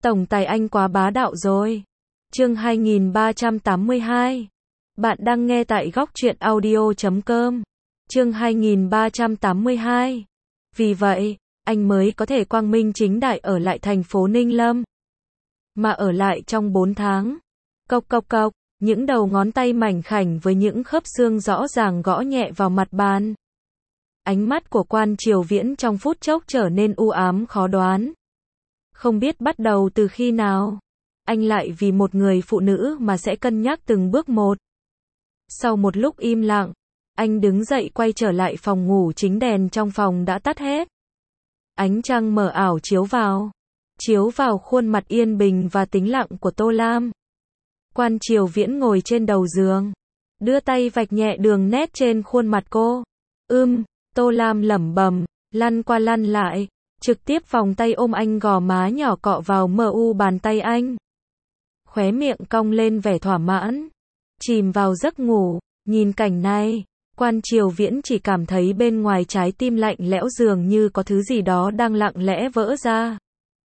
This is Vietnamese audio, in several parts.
Tổng tài anh quá bá đạo rồi. Chương 2382. Bạn đang nghe tại góc truyện audio.com. Chương 2382. Vì vậy, anh mới có thể quang minh chính đại ở lại thành phố Ninh Lâm. Mà ở lại trong 4 tháng. Cộc cộc cộc, những đầu ngón tay mảnh khảnh với những khớp xương rõ ràng gõ nhẹ vào mặt bàn. Ánh mắt của Quan Triều Viễn trong phút chốc trở nên u ám khó đoán. Không biết bắt đầu từ khi nào, anh lại vì một người phụ nữ mà sẽ cân nhắc từng bước một. Sau một lúc im lặng, anh đứng dậy quay trở lại phòng ngủ, chính đèn trong phòng đã tắt hết. Ánh trăng mờ ảo chiếu vào khuôn mặt yên bình và tĩnh lặng của Tô Lam. Quan Triều Viễn ngồi trên đầu giường, đưa tay vạch nhẹ đường nét trên khuôn mặt cô. Tô Lam lẩm bẩm, lăn qua lăn lại, trực tiếp vòng tay ôm anh, gò má nhỏ cọ vào mu bàn tay anh. Khóe miệng cong lên vẻ thỏa mãn, chìm vào giấc ngủ. Nhìn cảnh này, Quan Triều Viễn chỉ cảm thấy bên ngoài trái tim lạnh lẽo, dường như có thứ gì đó đang lặng lẽ vỡ ra.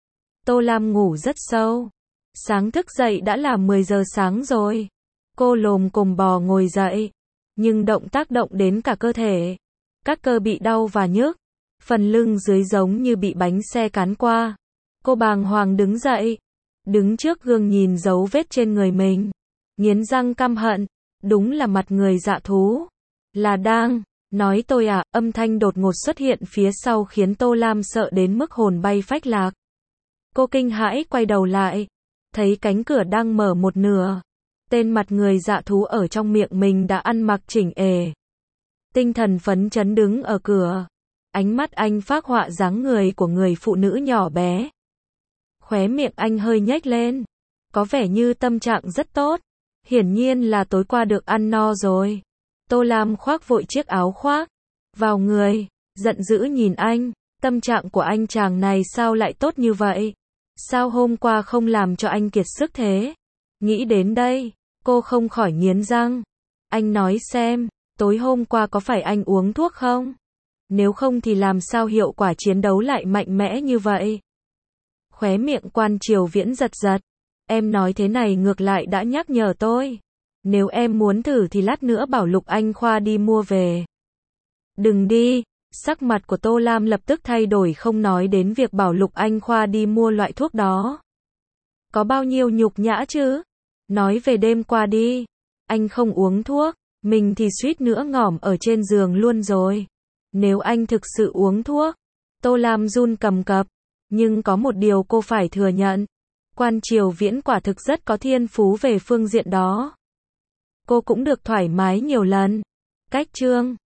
Tô Lam ngủ rất sâu. Sáng thức dậy đã là 10 giờ sáng rồi. Cô lồm cồm bò ngồi dậy, nhưng động tác động đến cả cơ thể. Các cơ bị đau và nhức, phần lưng dưới giống như bị bánh xe cán qua. Cô bàng hoàng đứng dậy, đứng trước gương nhìn dấu vết trên người mình, nghiến răng căm hận, đúng là mặt người dạ thú. Là đang nói tôi à? Âm thanh đột ngột xuất hiện phía sau khiến Tô Lam sợ đến mức hồn bay phách lạc. Cô kinh hãi quay đầu lại, thấy cánh cửa đang mở một nửa. Tên mặt người dạ thú ở trong miệng mình đã ăn mặc chỉnh ề, tinh thần phấn chấn đứng ở cửa. Ánh mắt anh phác họa dáng người của người phụ nữ nhỏ bé. Khóe miệng anh hơi nhếch lên, có vẻ như tâm trạng rất tốt. Hiển nhiên là tối qua được ăn no rồi. Tô Lam khoác vội chiếc áo khoác vào người, giận dữ nhìn anh. Tâm trạng của anh chàng này sao lại tốt như vậy? Sao hôm qua không làm cho anh kiệt sức thế? Nghĩ đến đây, cô không khỏi nghiến răng. Anh nói xem, tối hôm qua có phải anh uống thuốc không? Nếu không thì làm sao hiệu quả chiến đấu lại mạnh mẽ như vậy? Khóe miệng Quan Triều Viễn giật giật. Em nói thế này ngược lại đã nhắc nhở tôi. Nếu em muốn thử thì lát nữa bảo Lục Anh Khoa đi mua về. Đừng đi. Sắc mặt của Tô Lam lập tức thay đổi, không nói đến việc bảo Lục Anh Khoa đi mua loại thuốc đó. Có bao nhiêu nhục nhã chứ? Nói về đêm qua đi. Anh không uống thuốc, mình thì suýt nữa ngỏm ở trên giường luôn rồi. Nếu anh thực sự uống thuốc. Tô Lam run cầm cập. Nhưng có một điều cô phải thừa nhận. Quan Triều Viễn quả thực rất có thiên phú về phương diện đó. Cô cũng được thoải mái nhiều lần. Cách chương